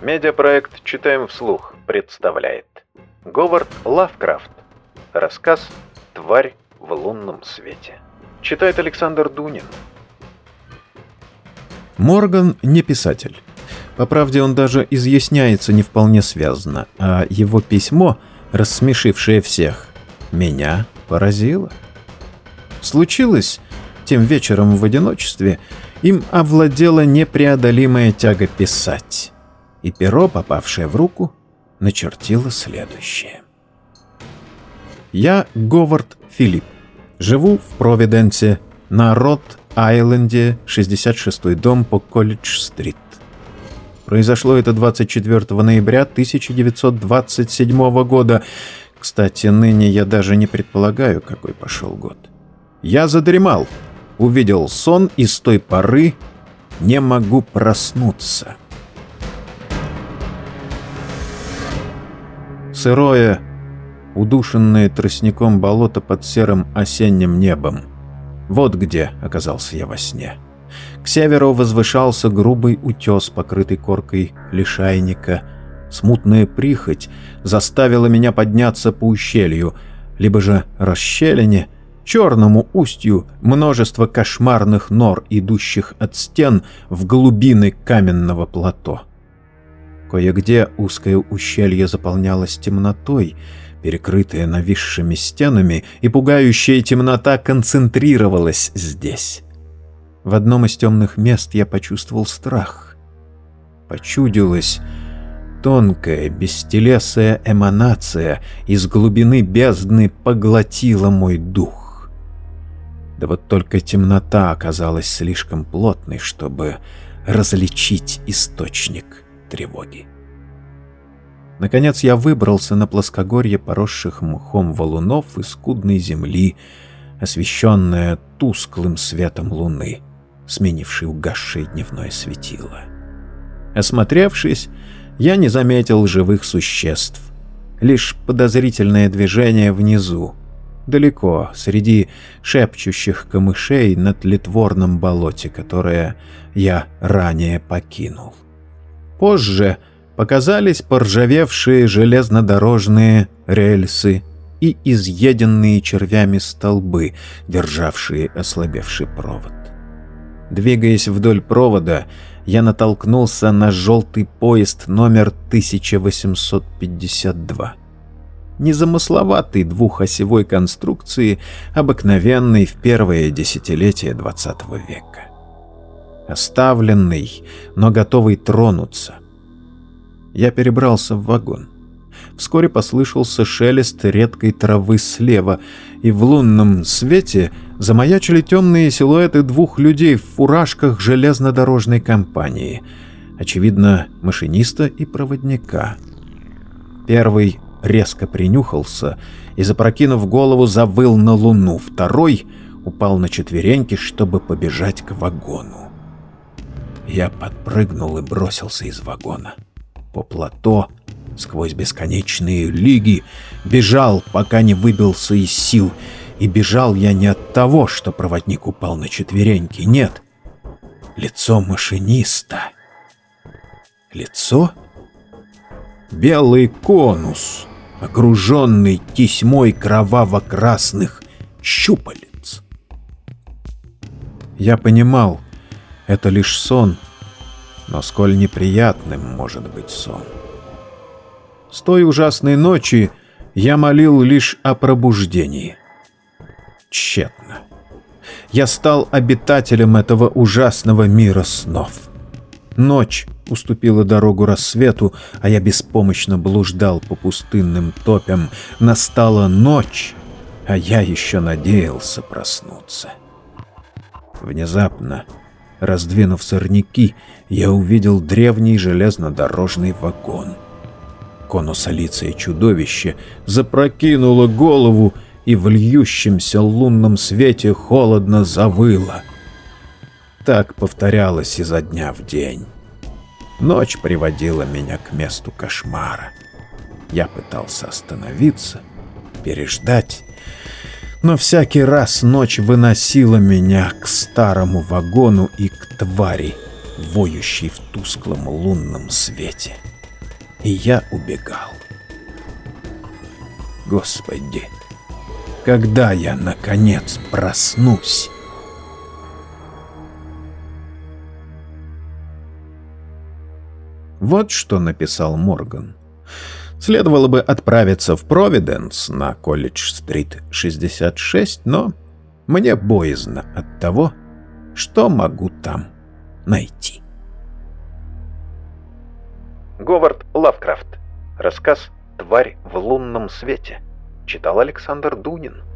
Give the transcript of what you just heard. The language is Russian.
Медиапроект «Читаем вслух» представляет Говард Лавкрафт. Рассказ «Тварь в лунном свете». Читает Александр Дунин. Морган не писатель. По правде, он даже изъясняется не вполне связно, а его письмо, рассмешившее всех, меня поразило. Случилось тем вечером в одиночестве, им овладела непреодолимая тяга писать, и перо, попавшее в руку, начертило следующее. Я Говард Филипп. Живу в Провиденсе, на Рот-Айленде, 66-й дом по Колледж-стрит. Произошло это 24 ноября 1927 года. Кстати, ныне я даже не предполагаю, какой пошел год. Я задремал, увидел сон и с той поры не могу проснуться. Сырое, удушенное тростником болото под серым осенним небом. Вот где оказался я во сне. К северу возвышался грубый утес, покрытый коркой лишайника. Смутная прихоть заставила меня подняться по ущелью, либо же расщелине, черному устью множество кошмарных нор, идущих от стен в глубины каменного плато. Кое-где узкое ущелье заполнялось темнотой, перекрытая нависшими стенами, и пугающая темнота концентрировалась здесь. В одном из темных мест я почувствовал страх. Почудилась тонкая, бестелесая эманация из глубины бездны поглотила мой дух. Да вот только темнота оказалась слишком плотной, чтобы различить источник тревоги. Наконец я выбрался на плоскогорье поросших мхом валунов и скудной земли, освещенное тусклым светом луны, сменившей угасшее дневное светило. Осмотревшись, я не заметил живых существ, лишь подозрительное движение внизу, далеко, среди шепчущих камышей на тлетворном болоте, которое я ранее покинул. Позже показались поржавевшие железнодорожные рельсы и изъеденные червями столбы, державшие ослабевший провод. Двигаясь вдоль провода, я натолкнулся на желтый поезд номер 1852. Незамысловатый двухосевой конструкции, обыкновенный в первое десятилетие XX века. Оставленный, но готовый тронуться. Я перебрался в вагон. Вскоре послышался шелест редкой травы слева, и в лунном свете замаячили темные силуэты двух людей в фуражках железнодорожной компании, очевидно, машиниста и проводника. Первый резко принюхался и, запрокинув голову, завыл на луну. Второй упал на четвереньки, чтобы побежать к вагону. Я подпрыгнул и бросился из вагона. По плато, сквозь бесконечные лиги, бежал, пока не выбился из сил. И бежал я не от того, что проводник упал на четвереньки. Нет, лицо машиниста. Лицо? Белый конус, окруженный тесьмой кроваво-красных щупалец. Я понимал, это лишь сон, но сколь неприятным может быть сон. С той ужасной ночи я молил лишь о пробуждении. Тщетно. Я стал обитателем этого ужасного мира снов. Ночь уступила дорогу рассвету, а я беспомощно блуждал по пустынным топям. Настала ночь, а я еще надеялся проснуться. Внезапно, раздвинув сорняки, я увидел древний железнодорожный вагон. Конусолицее чудовище запрокинуло голову и в льющемся лунном свете холодно завыло. Так повторялось изо дня в день. Ночь приводила меня к месту кошмара. Я пытался остановиться, переждать, но всякий раз ночь выносила меня к старому вагону и к твари, воющей в тусклом лунном свете. и я убегал. Господи, когда я, наконец, проснусь? Вот что написал Морган. Следовало бы отправиться в Провиденс на Колледж-стрит 66, но мне боязно от того, что могу там найти. Говард Лавкрафт. Рассказ «Тварь в лунном свете». Читал Александр Дунин.